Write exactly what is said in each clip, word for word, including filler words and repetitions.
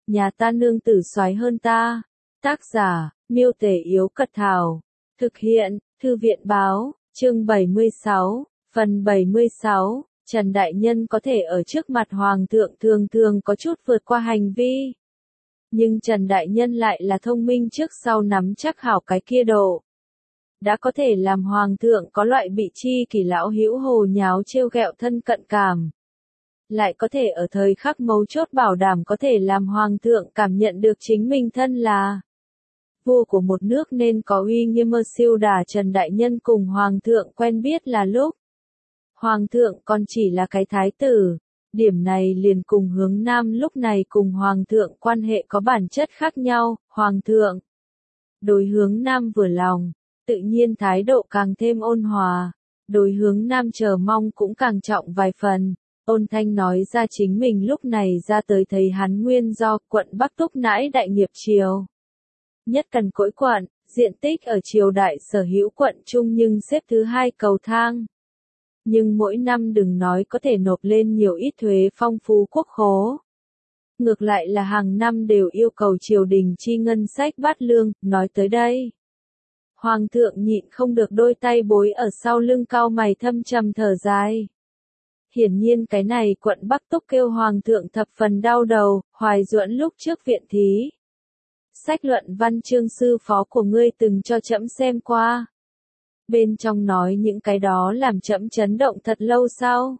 nhà ta nương tử soái hơn ta. Tác giả, Miêu Tể Yếu Cật Thảo. Thực hiện, Thư viện Báo, chương bảy mươi sáu, phần bảy mươi sáu. Trần Đại Nhân có thể ở trước mặt Hoàng thượng thường thường có chút vượt qua hành vi. Nhưng Trần Đại Nhân lại là thông minh trước sau nắm chắc hảo cái kia độ. Đã có thể làm Hoàng thượng có loại bị chi kỷ lão hữu hồ nháo trêu ghẹo thân cận cảm. Lại có thể ở thời khắc mấu chốt bảo đảm có thể làm Hoàng thượng cảm nhận được chính mình thân là vua của một nước nên có uy nghiêm mơ siêu đả. Trần Đại Nhân cùng Hoàng thượng quen biết là lúc Hoàng thượng còn chỉ là cái thái tử. Điểm này liền cùng Hướng Nam lúc này cùng Hoàng thượng quan hệ có bản chất khác nhau. Hoàng thượng đối Hướng Nam vừa lòng, tự nhiên thái độ càng thêm ôn hòa. Đối Hướng Nam chờ mong cũng càng trọng vài phần. Ôn Thanh nói ra chính mình lúc này ra tới thấy hắn nguyên do quận Bắc Túc nãi đại nghiệp triều. Nhất Cằn Cỗi quận, diện tích ở triều đại sở hữu quận chung nhưng xếp thứ hai cầu thang. Nhưng mỗi năm đừng nói có thể nộp lên nhiều ít thuế phong phú quốc khố. Ngược lại là hàng năm đều yêu cầu triều đình chi ngân sách bát lương. Nói tới đây, Hoàng thượng nhịn không được đôi tay bối ở sau lưng cau mày thâm trầm thở dài. Hiển nhiên cái này quận Bắc Túc kêu Hoàng thượng thập phần đau đầu. Hoài Duẫn lúc trước viện thí sách luận văn chương sư phó của ngươi từng cho trẫm xem qua. Bên trong nói những cái đó làm trẫm chấn động thật lâu sau.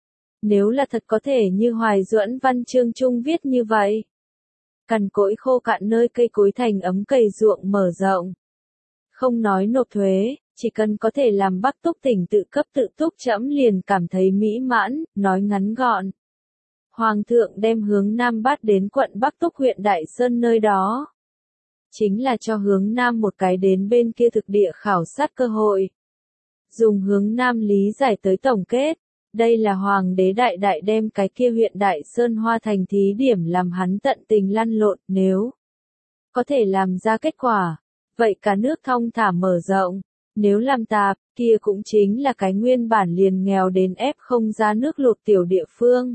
Nếu là thật có thể như Hoài Duẫn văn chương chung viết như vậy. Cằn cỗi khô cạn nơi cây cối thành ấm cày ruộng mở rộng. Không nói nộp thuế, chỉ cần có thể làm Bắc Túc tỉnh tự cấp tự túc trẫm liền cảm thấy mỹ mãn. Nói ngắn gọn, Hoàng thượng đem Hướng Nam bắt đến quận Bắc Túc huyện Đại Sơn nơi đó. Chính là cho Hướng Nam một cái đến bên kia thực địa khảo sát cơ hội. Dùng Hướng Nam lý giải tới tổng kết, đây là Hoàng đế đại đại đem cái kia huyện Đại Sơn Hoa thành thí điểm làm hắn tận tình lăn lộn. Nếu có thể làm ra kết quả, vậy cả nước thong thả mở rộng. Nếu làm tạp, kia cũng chính là cái nguyên bản liền nghèo đến ép không ra nước lụt tiểu địa phương.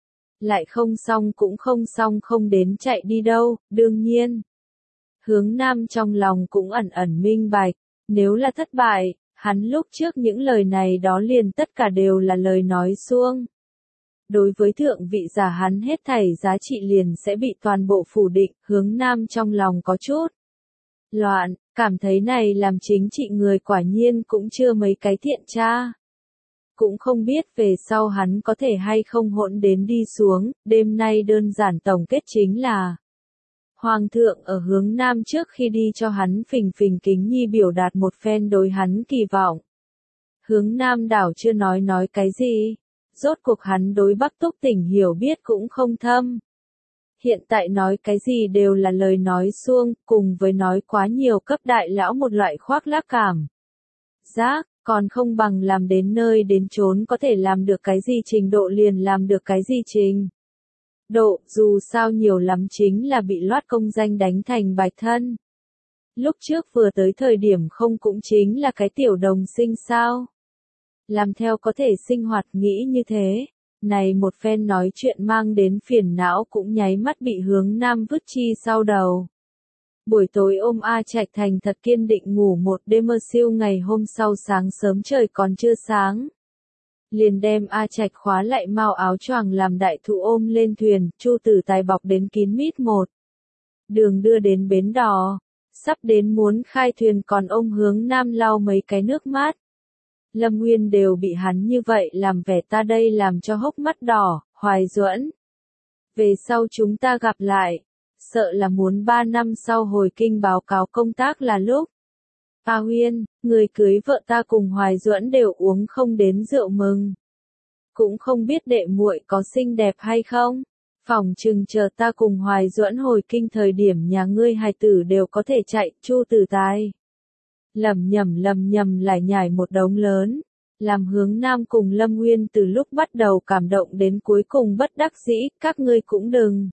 Lại không xong cũng không xong không đến chạy đi đâu. Đương nhiên, Hướng Nam trong lòng cũng ẩn ẩn minh bạch, nếu là thất bại, hắn lúc trước những lời này đó liền tất cả đều là lời nói suông. Đối với thượng vị giả hắn hết thảy giá trị liền sẽ bị toàn bộ phủ định. Hướng Nam trong lòng có chút loạn, cảm thấy này làm chính trị người quả nhiên cũng chưa mấy cái thiện tra. Cũng không biết về sau hắn có thể hay không hỗn đến đi xuống. Đêm nay đơn giản tổng kết chính là Hoàng thượng ở Hướng Nam trước khi đi cho hắn phình phình kính nhi biểu đạt một phen đối hắn kỳ vọng. Hướng Nam đảo chưa nói nói cái gì. Rốt cuộc hắn đối Bắc Túc tỉnh hiểu biết cũng không thâm. Hiện tại nói cái gì đều là lời nói suông, cùng với nói quá nhiều cấp đại lão một loại khoác lác cảm giác, còn không bằng làm đến nơi đến chốn có thể làm được cái gì trình độ liền làm được cái gì trình độ, dù sao nhiều lắm chính là bị loát công danh đánh thành bạch thân. Lúc trước vừa tới thời điểm không cũng chính là cái tiểu đồng sinh sao. Làm theo có thể sinh hoạt nghĩ như thế. Này một phen nói chuyện mang đến phiền não cũng nháy mắt bị Hướng Nam vứt chi sau đầu. Buổi tối ôm A Trạch thành thật kiên định ngủ một đêm mơ siêu. Ngày hôm sau sáng sớm trời còn chưa sáng, liền đem A Trạch khóa lại mao áo choàng làm đại thụ ôm lên thuyền. Chu Tử Tài bọc đến kín mít một đường đưa đến bến đò. Sắp đến muốn khai thuyền còn ôm Hướng Nam lau mấy cái nước mắt. Lâm Nguyên đều bị hắn như vậy làm vẻ ta đây làm cho hốc mắt đỏ. Hoài Duẫn, về sau chúng ta gặp lại, sợ là muốn ba năm sau hồi kinh báo cáo công tác là lúc. A Huyên, người cưới vợ ta cùng Hoài Duẫn đều uống không đến rượu mừng. Cũng không biết đệ muội có xinh đẹp hay không. Phòng chừng chờ ta cùng Hoài Duẫn hồi kinh thời điểm nhà ngươi hài tử đều có thể chạy. Chu Tử Tài lầm nhầm lầm nhầm lại nhảy một đống lớn, làm Hướng Nam cùng Lâm Nguyên từ lúc bắt đầu cảm động đến cuối cùng bất đắc dĩ. Các ngươi cũng đừng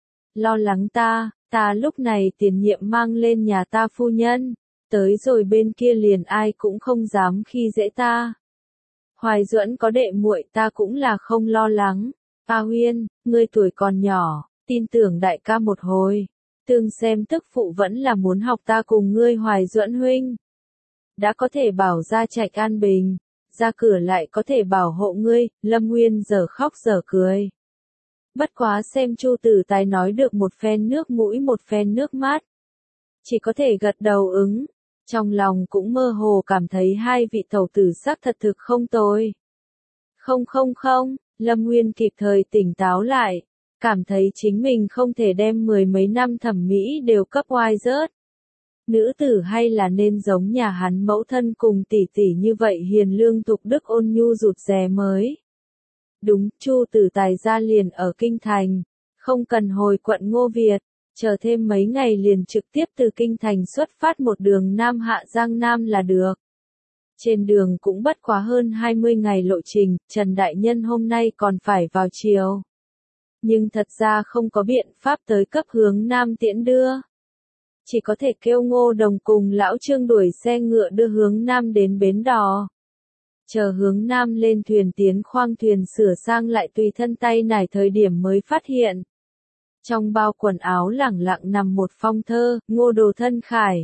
lo lắng ta, ta lúc này tiền nhiệm mang lên nhà ta phu nhân, tới rồi bên kia liền ai cũng không dám khi dễ ta. Hoài Duẫn có đệ muội ta cũng là không lo lắng. A Huyên, ngươi tuổi còn nhỏ, tin tưởng đại ca một hồi. Tương xem tức phụ vẫn là muốn học ta cùng ngươi Hoài Duẫn huynh. Đã có thể bảo ra trạch an bình, ra cửa lại có thể bảo hộ ngươi, Lâm Nguyên giờ khóc giờ cười. Bất quá xem Chu Tử Tài nói được một phen nước mũi một phen nước mắt. Chỉ có thể gật đầu ứng, trong lòng cũng mơ hồ cảm thấy hai vị tẩu tử sắc thật thực không tồi. Không không không, Lâm Nguyên kịp thời tỉnh táo lại, cảm thấy chính mình không thể đem mười mấy năm thẩm mỹ đều cấp oai rớt. Nữ tử hay là nên giống nhà hắn mẫu thân cùng tỷ tỷ như vậy hiền lương thục đức ôn nhu rụt rè mới. Đúng, Chu Tử Tài ra liền ở Kinh Thành, không cần hồi quận Ngô Việt, chờ thêm mấy ngày liền trực tiếp từ Kinh Thành xuất phát một đường Nam Hạ Giang Nam là được. Trên đường cũng bất quá hơn hai mươi ngày lộ trình, Trần Đại Nhân hôm nay còn phải vào chiều. Nhưng thật ra không có biện pháp tới cấp hướng Nam tiễn đưa. Chỉ có thể kêu Ngô Đồng cùng lão Trương đuổi xe ngựa đưa hướng Nam đến bến đò. Chờ hướng Nam lên thuyền tiến khoang thuyền sửa sang lại tùy thân tay nải thời điểm mới phát hiện. Trong bao quần áo lẳng lặng nằm một phong thơ, Ngô Đồ thân khải.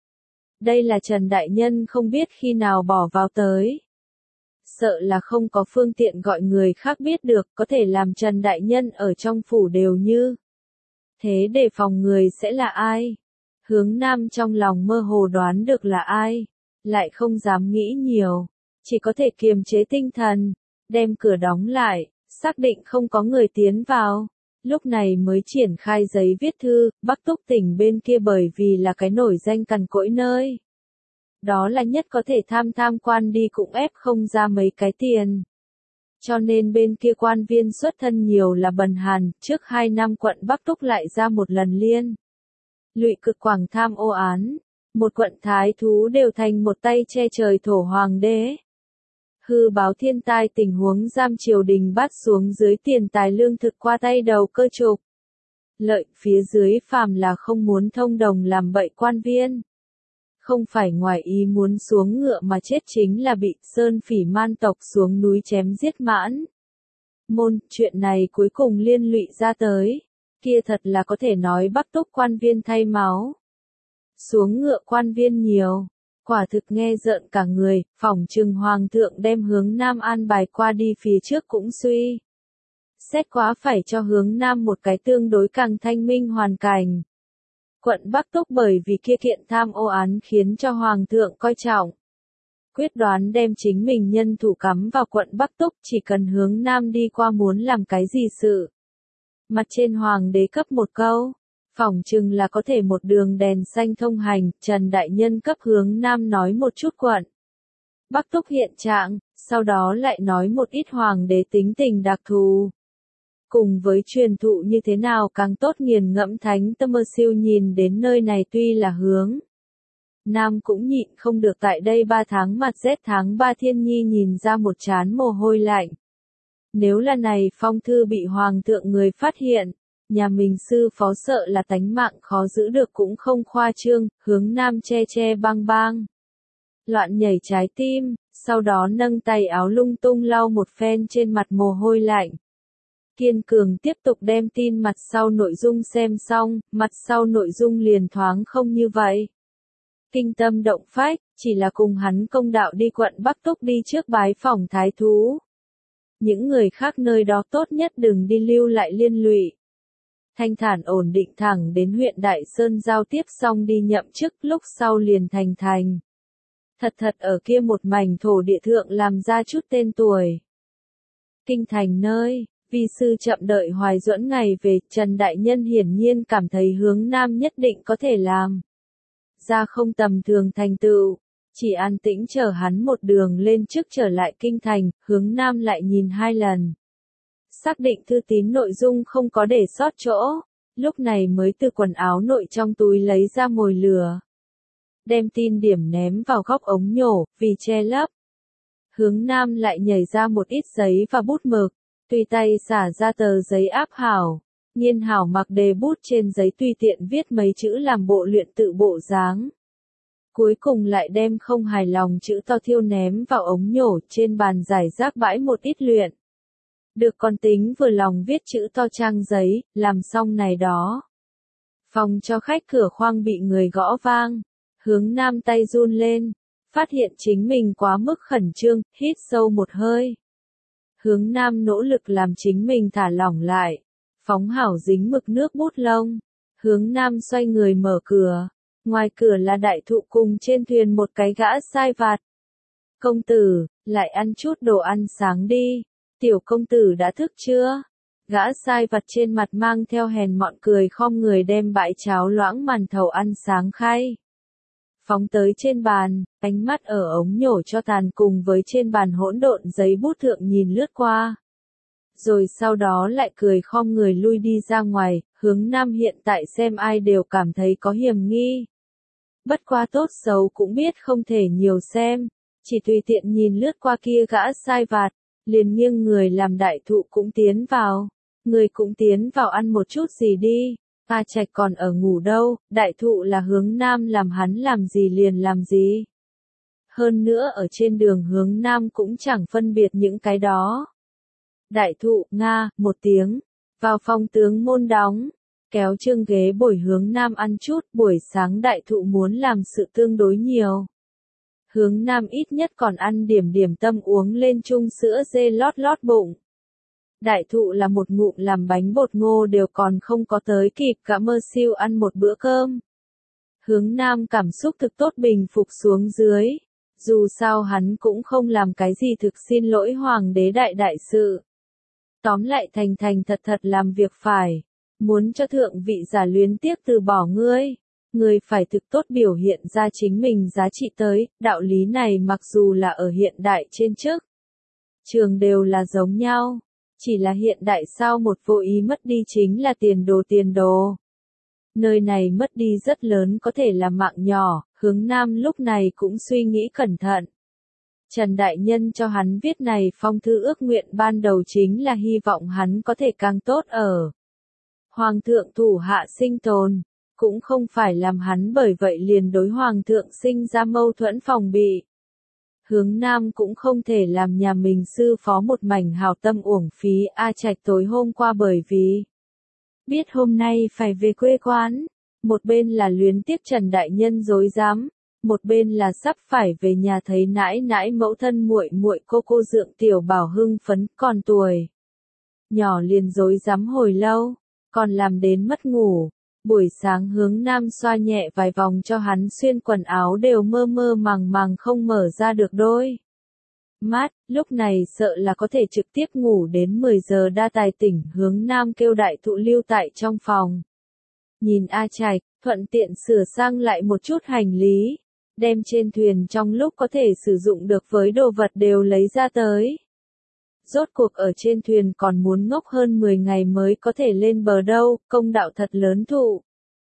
Đây là Trần Đại Nhân không biết khi nào bỏ vào tới. Sợ là không có phương tiện gọi người khác biết được, có thể làm Trần Đại Nhân ở trong phủ đều như. Thế để phòng người sẽ là ai? Hướng Nam trong lòng mơ hồ đoán được là ai, lại không dám nghĩ nhiều, chỉ có thể kiềm chế tinh thần, đem cửa đóng lại, xác định không có người tiến vào. Lúc này mới triển khai giấy viết thư, Bắc Túc tỉnh bên kia bởi vì là cái nổi danh cằn cỗi nơi. Đó là nhất có thể tham tham quan đi cũng ép không ra mấy cái tiền. Cho nên bên kia quan viên xuất thân nhiều là bần hàn, trước hai năm quận Bắc Túc lại ra một lần liên. Lụy cực quảng tham ô án, một quận thái thú đều thành một tay che trời thổ hoàng đế. Hư báo thiên tai tình huống giam triều đình bắt xuống dưới tiền tài lương thực qua tay đầu cơ trục. Lợi phía dưới phàm là không muốn thông đồng làm bậy quan viên. Không phải ngoài ý muốn xuống ngựa mà chết chính là bị sơn phỉ man tộc xuống núi chém giết mãn. Môn, chuyện này cuối cùng liên lụy ra tới. Kia thật là có thể nói Bắc Túc quan viên thay máu. Xuống ngựa quan viên nhiều. Quả thực nghe rợn cả người, phỏng chừng hoàng thượng đem hướng Nam an bài qua đi phía trước cũng suy. Xét quá phải cho hướng Nam một cái tương đối càng thanh minh hoàn cảnh. Quận Bắc Túc bởi vì kia kiện tham ô án khiến cho hoàng thượng coi trọng. Quyết đoán đem chính mình nhân thủ cắm vào quận Bắc Túc chỉ cần hướng Nam đi qua muốn làm cái gì sự. Mặt trên hoàng đế cấp một câu. Phỏng chừng là có thể một đường đèn xanh thông hành, Trần Đại Nhân cấp hướng Nam nói một chút quận. Bắc Túc hiện trạng, sau đó lại nói một ít hoàng đế tính tình đặc thù. Cùng với truyền thụ như thế nào càng tốt nghiền ngẫm thánh tâm mơ siêu nhìn đến nơi này tuy là hướng. Nam cũng nhịn không được tại đây ba tháng mặt rét tháng ba thiên nhi nhìn ra một chán mồ hôi lạnh. Nếu là này phong thư bị hoàng thượng người phát hiện. Nhà mình sư phó sợ là tánh mạng khó giữ được cũng không khoa trương, hướng Nam che che bang bang. Loạn nhảy trái tim, sau đó nâng tay áo lung tung lau một phen trên mặt mồ hôi lạnh. Kiên cường tiếp tục đem tin mặt sau nội dung xem xong, mặt sau nội dung liền thoáng không như vậy. Kinh tâm động phách, chỉ là cùng hắn công đạo đi quận Bắc Túc đi trước bái phỏng thái thú. Những người khác nơi đó tốt nhất đừng đi lưu lại liên lụy. Thanh thản ổn định thẳng đến huyện Đại Sơn giao tiếp xong đi nhậm chức lúc sau liền thành thành. Thật thật ở kia một mảnh thổ địa thượng làm ra chút tên tuổi. Kinh thành nơi, vi sư chậm đợi Hoài Duẫn ngày về, Trần Đại Nhân hiển nhiên cảm thấy hướng Nam nhất định có thể làm. Ra không tầm thường thành tựu, chỉ an tĩnh chờ hắn một đường lên trước trở lại kinh thành, hướng Nam lại nhìn hai lần. Xác định thư tín nội dung không có để sót chỗ, lúc này mới từ quần áo nội trong túi lấy ra mồi lửa. Đem tin điểm ném vào góc ống nhổ, vì che lấp. Hướng Nam lại nhảy ra một ít giấy và bút mực, tùy tay xả ra tờ giấy áp hảo. Nhiên hảo mặc đề bút trên giấy tùy tiện viết mấy chữ làm bộ luyện tự bộ dáng. Cuối cùng lại đem không hài lòng chữ to thiêu ném vào ống nhổ trên bàn giải rác bãi một ít luyện. Được con tính vừa lòng viết chữ to trang giấy, làm xong này đó. Phòng cho khách cửa khoang bị người gõ vang. Hướng Nam tay run lên. Phát hiện chính mình quá mức khẩn trương, hít sâu một hơi. Hướng Nam nỗ lực làm chính mình thả lỏng lại. Phóng hảo dính mực nước bút lông. Hướng Nam xoay người mở cửa. Ngoài cửa là đại thụ cùng trên thuyền một cái gã sai vặt. Công tử, lại ăn chút đồ ăn sáng đi. Tiểu công tử đã thức chưa? Gã sai vặt trên mặt mang theo hèn mọn cười khom người đem bãi cháo loãng màn thầu ăn sáng khay. Phóng tới trên bàn, ánh mắt ở ống nhổ cho tàn cùng với trên bàn hỗn độn giấy bút thượng nhìn lướt qua. Rồi sau đó lại cười khom người lui đi ra ngoài, Hướng Nam hiện tại xem ai đều cảm thấy có hiểm nghi. Bất quá tốt xấu cũng biết không thể nhiều xem, chỉ tùy tiện nhìn lướt qua kia gã sai vặt, liền nghiêng người làm đại thụ cũng tiến vào. Người cũng tiến vào ăn một chút gì đi. A Trạch còn ở ngủ đâu, đại thụ là Hướng Nam làm hắn làm gì liền làm gì. Hơn nữa ở trên đường Hướng Nam cũng chẳng phân biệt những cái đó. Đại thụ, Nga, một tiếng, vào phòng tướng môn đóng, kéo chương ghế bồi Hướng Nam ăn chút, buổi sáng đại thụ muốn làm sự tương đối nhiều. Hướng Nam ít nhất còn ăn điểm điểm tâm uống lên chung sữa dê lót lót bụng. Đại thụ là một ngụm làm bánh bột ngô đều còn không có tới kịp cả mơ siêu ăn một bữa cơm. Hướng Nam cảm xúc thực tốt bình phục xuống dưới. Dù sao hắn cũng không làm cái gì thực xin lỗi hoàng đế đại đại sự. Tóm lại thành thành thật thật làm việc phải. Muốn cho thượng vị giả luyến tiếc từ bỏ ngươi. Ngươi phải thực tốt biểu hiện ra chính mình giá trị tới. Đạo lý này mặc dù là ở hiện đại trên chức trường đều là giống nhau. Chỉ là hiện đại sao một vô ý mất đi chính là tiền đồ tiền đồ. Nơi này mất đi rất lớn có thể là mạng nhỏ, Hướng Nam lúc này cũng suy nghĩ cẩn thận. Trần Đại Nhân cho hắn viết này phong thư ước nguyện ban đầu chính là hy vọng hắn có thể càng tốt ở. Hoàng thượng thủ hạ sinh tồn, cũng không phải làm hắn bởi vậy liền đối Hoàng thượng sinh ra mâu thuẫn phòng bị. Hướng Nam cũng không thể làm nhà mình sư phó một mảnh hào tâm uổng phí. A Trạch tối hôm qua bởi vì biết hôm nay phải về quê quán, một bên là luyến tiếc Trần Đại Nhân dối dám, một bên là sắp phải về nhà thấy nãi nãi mẫu thân muội muội cô cô dượng tiểu bảo hưng phấn còn tuổi nhỏ liền dối dám hồi lâu, còn làm đến mất ngủ. Buổi sáng Hướng Nam xoa nhẹ vài vòng cho hắn xuyên quần áo đều mơ mơ màng màng không mở ra được đôi mắt, lúc này sợ là có thể trực tiếp ngủ đến mười giờ đa tài tỉnh. Hướng Nam kêu đại thụ lưu tại trong phòng. Nhìn A Trạch, thuận tiện sửa sang lại một chút hành lý, đem trên thuyền trong lúc có thể sử dụng được với đồ vật đều lấy ra tới. Rốt cuộc ở trên thuyền còn muốn ngốc hơn mười ngày mới có thể lên bờ đâu, công đạo thật lớn thụ.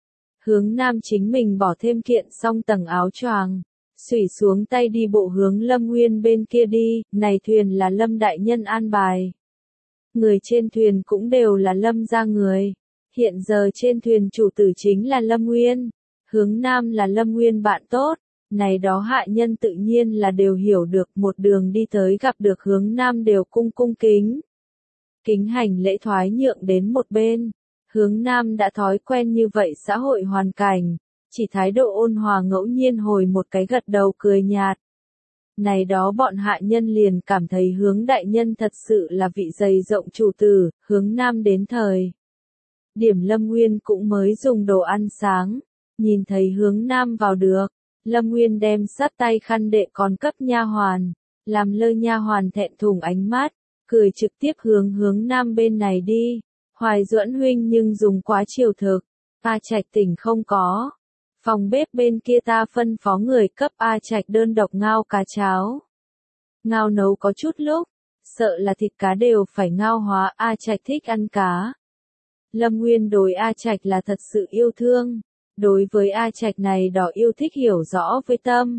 Hướng Nam chính mình bỏ thêm kiện xong tầng áo choàng, xủy xuống tay đi bộ hướng Lâm Nguyên bên kia đi, này thuyền là Lâm Đại Nhân an bài. Người trên thuyền cũng đều là Lâm gia người. Hiện giờ trên thuyền chủ tử chính là Lâm Nguyên. Hướng Nam là Lâm Nguyên bạn tốt. Này đó hạ nhân tự nhiên là đều hiểu được, một đường đi tới gặp được Hướng Nam đều cung cung kính. Kính hành lễ thoái nhượng đến một bên. Hướng Nam đã thói quen như vậy xã hội hoàn cảnh, chỉ thái độ ôn hòa ngẫu nhiên hồi một cái gật đầu cười nhạt. Này đó bọn hạ nhân liền cảm thấy Hướng Đại Nhân thật sự là vị dày rộng chủ tử. Hướng Nam đến thời điểm Lâm Nguyên cũng mới dùng đồ ăn sáng, nhìn thấy Hướng Nam vào được. Lâm Nguyên đem sát tay khăn đệ còn cấp nha hoàn, làm lơ nha hoàn thẹn thùng ánh mắt, cười trực tiếp hướng Hướng Nam bên này đi. Hoài Duẫn huynh nhưng dùng quá chiều thực. A Trạch tỉnh không có. Phòng bếp bên kia ta phân phó người cấp A Trạch đơn độc ngao cá cháo. Ngao nấu có chút lúc, sợ là thịt cá đều phải ngao hóa. A Trạch thích ăn cá. Lâm Nguyên đối A Trạch là thật sự yêu thương. Đối với A Trạch này đỏ yêu thích hiểu rõ với tâm.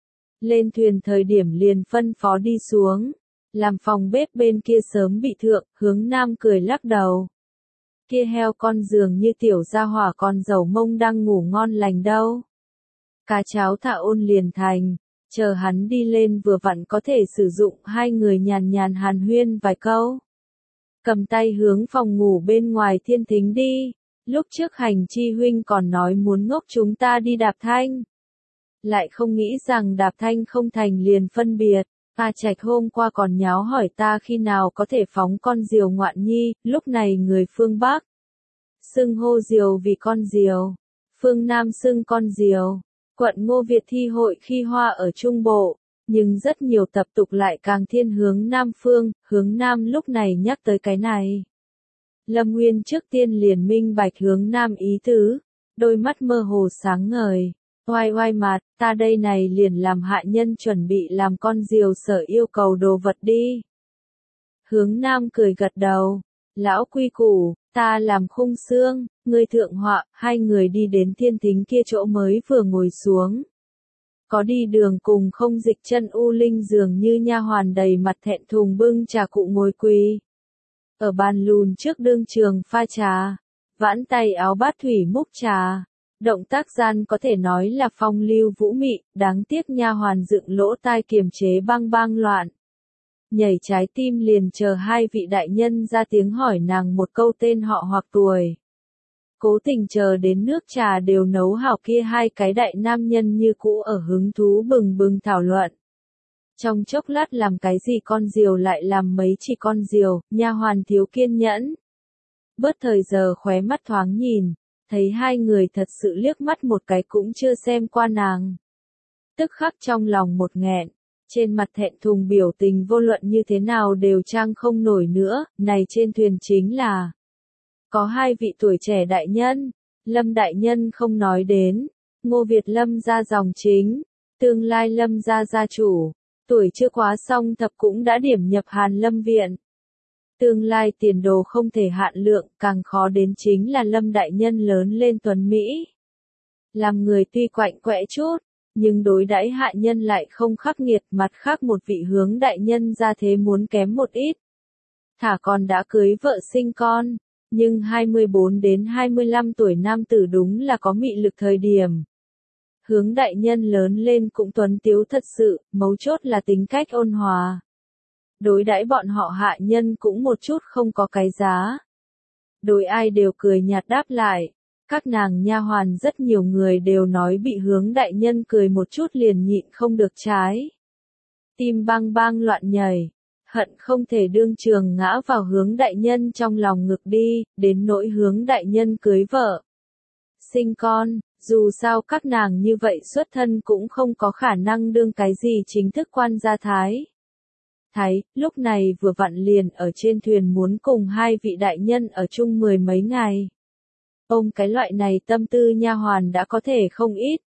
Lên thuyền thời điểm liền phân phó đi xuống. Làm phòng bếp bên kia sớm bị thượng. Hướng Nam cười lắc đầu. Kia heo con dường như tiểu gia hỏa con dầu mông đang ngủ ngon lành đâu. Cá cháo thả ôn liền thành, chờ hắn đi lên vừa vặn có thể sử dụng. Hai người nhàn nhàn hàn huyên vài câu. cầm tay hướng phòng ngủ bên ngoài thiên thính đi. Lúc trước hành chi huynh còn nói muốn ngốc chúng ta đi đạp thanh. Lại không nghĩ rằng đạp thanh không thành liền phân biệt. A Trạch hôm qua còn nháo hỏi ta khi nào có thể phóng con diều ngoạn nhi, lúc này người phương Bắc xưng hô diều vì con diều, phương Nam xưng con diều. Quận Ngô Việt thi hội khi hoa ở Trung Bộ, nhưng rất nhiều tập tục lại càng thiên hướng Nam phương, hướng Nam lúc này nhắc tới cái này. Lâm Nguyên trước tiên liền minh bạch hướng Nam ý tứ, đôi mắt mơ hồ sáng ngời. Oai oai mặt, ta đây này liền làm hạ nhân chuẩn bị làm con diều sở yêu cầu đồ vật đi. Hướng Nam cười gật đầu, lão quy củ, ta làm khung xương, người thượng họa, hai người đi đến thiên thính kia chỗ mới vừa ngồi xuống. Có đi đường cùng không dịch chân U Linh dường như nha hoàn đầy mặt thẹn thùng bưng trà cụ ngồi quỳ. Ở bàn lùn trước đương trường pha trà, vãn tay áo bát thủy múc trà. Động tác gian có thể nói là phong lưu vũ mị, đáng tiếc nha hoàn dựng lỗ tai kiềm chế bang bang loạn. Nhảy trái tim liền chờ hai vị đại nhân ra tiếng hỏi nàng một câu tên họ hoặc tuổi. Cố tình chờ đến nước trà đều nấu hảo kia hai cái đại nam nhân như cũ ở hứng thú bừng bừng thảo luận. Trong chốc lát làm cái gì con diều lại làm mấy chỉ con diều, nha hoàn thiếu kiên nhẫn. Bớt thời giờ khóe mắt thoáng nhìn. Thấy hai người thật sự liếc mắt một cái cũng chưa xem qua nàng. Tức khắc trong lòng một nghẹn, trên mặt thẹn thùng biểu tình vô luận như thế nào đều trang không nổi nữa, này trên thuyền chính là có hai vị tuổi trẻ đại nhân, Lâm đại nhân không nói đến, Ngô Việt Lâm gia dòng chính, tương lai Lâm gia gia chủ, tuổi chưa quá xong thập cũng đã điểm nhập Hàn Lâm viện. Tương lai tiền đồ không thể hạn lượng, càng khó đến chính là Lâm đại nhân lớn lên tuấn Mỹ. Làm người tuy quạnh quẽ chút, nhưng đối đãi hạ nhân lại không khắc nghiệt, mặt khác một vị hướng đại nhân ra thế muốn kém một ít. Thả còn đã cưới vợ sinh con, nhưng hai mươi bốn đến hai mươi lăm tuổi nam tử đúng là có mị lực thời điểm. Hướng đại nhân lớn lên cũng tuấn tiếu thật sự, mấu chốt là tính cách ôn hòa. Đối đãi bọn họ hạ nhân cũng một chút không có cái giá. Đối ai đều cười nhạt đáp lại. Các nàng nha hoàn rất nhiều người đều nói bị hướng đại nhân cười một chút liền nhịn không được trái. Tim bang bang loạn nhảy. Hận không thể đương trường ngã vào hướng đại nhân trong lòng ngực đi, đến nỗi hướng đại nhân cưới vợ. Sinh con, dù sao các nàng như vậy xuất thân cũng không có khả năng đương cái gì chính thức quan gia thái. Thái, lúc này vừa vặn liền ở trên thuyền muốn cùng hai vị đại nhân ở chung mười mấy ngày. Ông cái loại này tâm tư nha hoàn đã có thể không ít.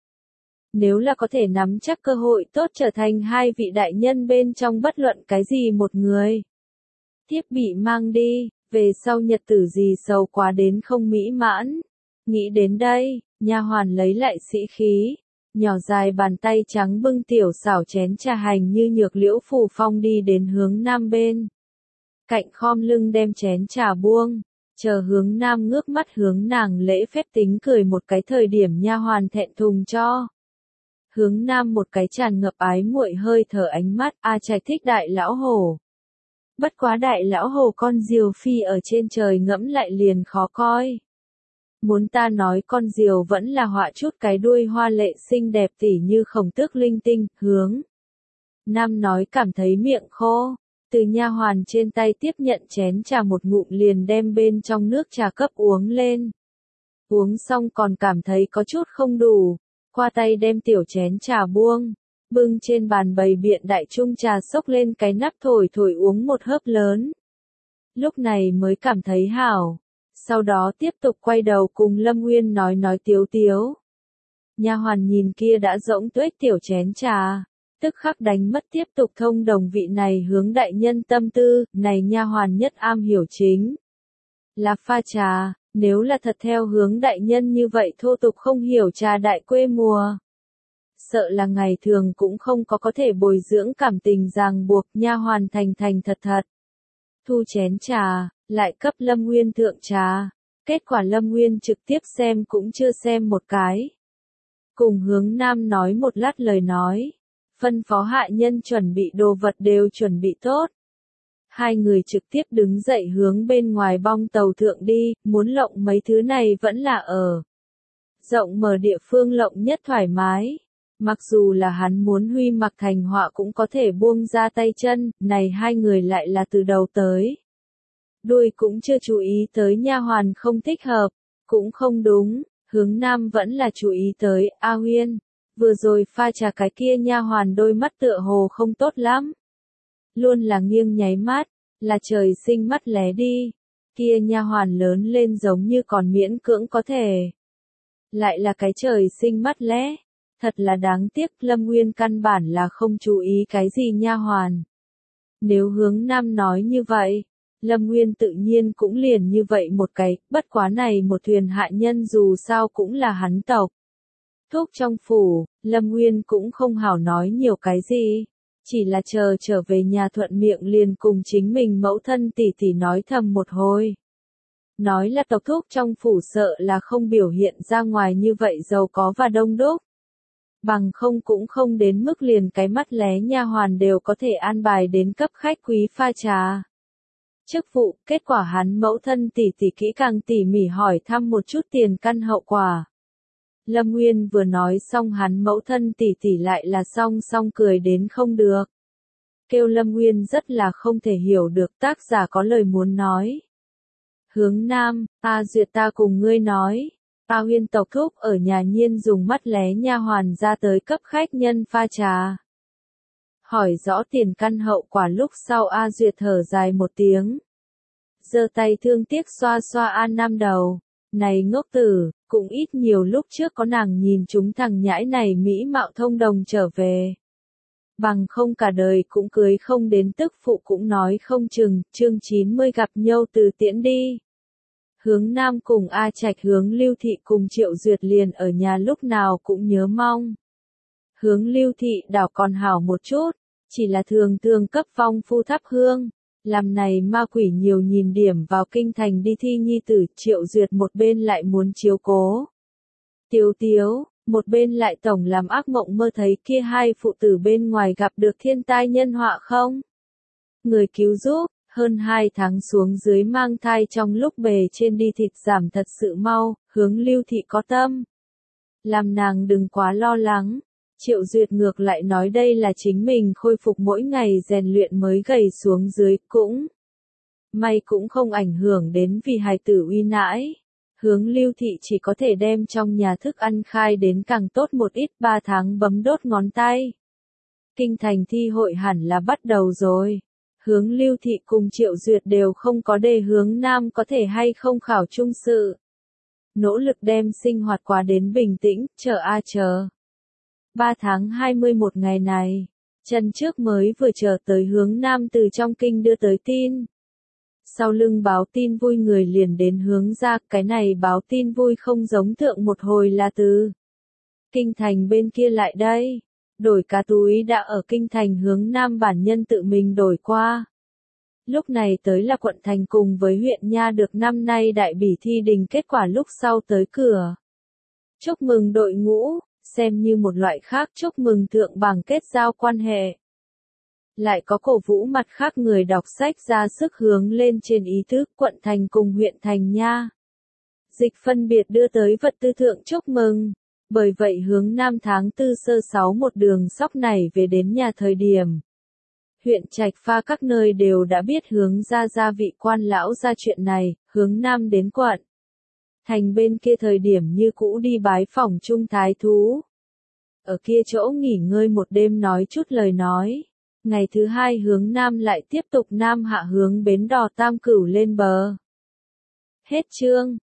Nếu là có thể nắm chắc cơ hội tốt trở thành hai vị đại nhân bên trong bất luận cái gì một người. Thiết bị mang đi, về sau nhật tử gì sầu quá đến không mỹ mãn. Nghĩ đến đây, nha hoàn lấy lại sĩ khí. Nhỏ dài bàn tay trắng bưng tiểu xảo chén trà hành như nhược liễu phù phong đi đến hướng nam bên. Cạnh khom lưng đem chén trà buông, chờ hướng nam ngước mắt hướng nàng lễ phép tính cười một cái thời điểm nha hoàn thẹn thùng cho. Hướng nam một cái tràn ngập ái muội hơi thở ánh mắt, a Trạch thích đại lão hổ. Bất quá đại lão hổ con diều phi ở trên trời ngẫm lại liền khó coi. Muốn ta nói con diều vẫn là họa chút cái đuôi hoa lệ xinh đẹp tỉ như khổng tước linh tinh, hướng. Nam nói cảm thấy miệng khô, từ nha hoàn trên tay tiếp nhận chén trà một ngụm liền đem bên trong nước trà cấp uống lên. Uống xong còn cảm thấy có chút không đủ, qua tay đem tiểu chén trà buông, bưng trên bàn bày biện đại chung trà xốc lên cái nắp thổi thổi uống một hớp lớn. Lúc này mới cảm thấy hảo. Sau đó tiếp tục quay đầu cùng Lâm Nguyên nói nói tiếu tiếu. Nha hoàn nhìn kia đã rỗng tuếch tiểu chén trà, tức khắc đánh mất tiếp tục thông đồng vị này hướng đại nhân tâm tư, này nha hoàn nhất am hiểu chính là pha trà, nếu là thật theo hướng đại nhân như vậy thô tục không hiểu trà đại quê mùa. Sợ là ngày thường cũng không có có thể bồi dưỡng cảm tình ràng buộc, nha hoàn thành thành thật thật. Thu chén trà, lại cấp Lâm Nguyên thượng trà, kết quả Lâm Nguyên trực tiếp xem cũng chưa xem một cái. Cùng hướng nam nói một lát lời nói, phân phó hạ nhân chuẩn bị đồ vật đều chuẩn bị tốt. Hai người trực tiếp đứng dậy hướng bên ngoài bong tàu thượng đi, muốn lộng mấy thứ này vẫn là ở rộng mở địa phương lộng nhất thoải mái. Mặc dù là hắn muốn Huy Mặc thành họa cũng có thể buông ra tay chân, này hai người lại là từ đầu tới đuôi cũng chưa chú ý tới nha hoàn không thích hợp, cũng không đúng, Hướng Nam vẫn là chú ý tới, A Huyên, vừa rồi pha trà cái kia nha hoàn đôi mắt tựa hồ không tốt lắm. Luôn là nghiêng nháy mắt, là trời sinh mắt lé đi, kia nha hoàn lớn lên giống như còn miễn cưỡng có thể. Lại là cái trời sinh mắt lé, thật là đáng tiếc Lâm Nguyên căn bản là không chú ý cái gì nha hoàn. Nếu Hướng Nam nói như vậy, Lâm Nguyên tự nhiên cũng liền như vậy một cái, bất quá này một thuyền hạ nhân dù sao cũng là hắn tộc. Thúc trong phủ, Lâm Nguyên cũng không hảo nói nhiều cái gì, chỉ là chờ trở về nhà thuận miệng liền cùng chính mình mẫu thân tỷ tỷ nói thầm một hồi. Nói là tộc thúc trong phủ sợ là không biểu hiện ra ngoài như vậy giàu có và đông đúc. Bằng không cũng không đến mức liền cái mắt lé nha hoàn đều có thể an bài đến cấp khách quý pha trà. Chức vụ, kết quả hắn mẫu thân tỉ tỉ kỹ càng tỉ mỉ hỏi thăm một chút tiền căn hậu quả. Lâm Nguyên vừa nói xong hắn mẫu thân tỉ tỉ lại là song song cười đến không được. Kêu Lâm Nguyên rất là không thể hiểu được tác giả có lời muốn nói. Hướng Nam, ta duyệt ta cùng ngươi nói. A Huyên tộc thúc ở nhà nhiên dùng mắt lé nha hoàn ra tới cấp khách nhân pha trà. Hỏi rõ tiền căn hậu quả lúc sau A Duyệt thở dài một tiếng. Giơ tay thương tiếc xoa xoa A Nam đầu. Này ngốc tử, cũng ít nhiều lúc trước có nàng nhìn chúng thằng nhãi này mỹ mạo thông đồng trở về. Bằng không cả đời cũng cưới không đến tức phụ cũng nói không chừng, chương chín mươi gặp nhau từ tiễn đi. Hướng Nam cùng A Trạch hướng Lưu Thị cùng Triệu Duyệt liền ở nhà lúc nào cũng nhớ mong. Hướng Lưu Thị đảo còn hảo một chút, chỉ là thường thường cấp phong phu thắp hương, làm này ma quỷ nhiều nhìn điểm vào kinh thành đi thi nhi tử. Triệu Duyệt một bên lại muốn chiếu cố Tiếu Tiếu, một bên lại tổng làm ác mộng mơ thấy kia hai phụ tử bên ngoài gặp được thiên tai nhân họa không. Người cứu giúp. Hơn hai tháng xuống dưới mang thai trong lúc bề trên đi thịt giảm thật sự mau, Hướng Lưu Thị có tâm. Làm nàng đừng quá lo lắng. Triệu Duyệt ngược lại nói đây là chính mình khôi phục mỗi ngày rèn luyện mới gầy xuống dưới, cũng may cũng không ảnh hưởng đến vì hài tử uy nãi. Hướng Lưu Thị chỉ có thể đem trong nhà thức ăn khai đến càng tốt một ít, ba tháng bấm đốt ngón tay. Kinh thành thi hội hẳn là bắt đầu rồi. Hướng Lưu Thị cùng Triệu Duyệt đều không có đề Hướng Nam có thể hay không khảo trung sự. Nỗ lực đem sinh hoạt qua đến bình tĩnh, chờ a chờ. Ba tháng hai mươi mốt ngày này, chân trước mới vừa chờ tới Hướng Nam từ trong kinh đưa tới tin. Sau lưng báo tin vui người liền đến hướng ra, cái này báo tin vui không giống thượng một hồi là từ kinh thành bên kia lại đây. Đổi cá túi đã ở kinh thành Hướng Nam bản nhân tự mình đổi qua. Lúc này tới là quận thành cùng với huyện nha được năm nay đại bỉ thi đình kết quả lúc sau tới cửa. Chúc mừng đội ngũ, xem như một loại khác chúc mừng thượng bằng kết giao quan hệ. Lại có cổ vũ mặt khác người đọc sách ra sức hướng lên trên ý thức quận thành cùng huyện thành nha. Dịch phân biệt đưa tới vật tư thượng chúc mừng. Bởi vậy Hướng Nam tháng tư sơ sáu một đường sóc này về đến nhà thời điểm. Huyện Trạch Pha các nơi đều đã biết Hướng ra gia vị quan lão ra chuyện này, Hướng Nam đến quận thành bên kia thời điểm như cũ đi bái phỏng trung thái thú. Ở kia chỗ nghỉ ngơi một đêm nói chút lời nói. Ngày thứ hai Hướng Nam lại tiếp tục nam hạ hướng bến đò Tam Cửu lên bờ. Hết chương.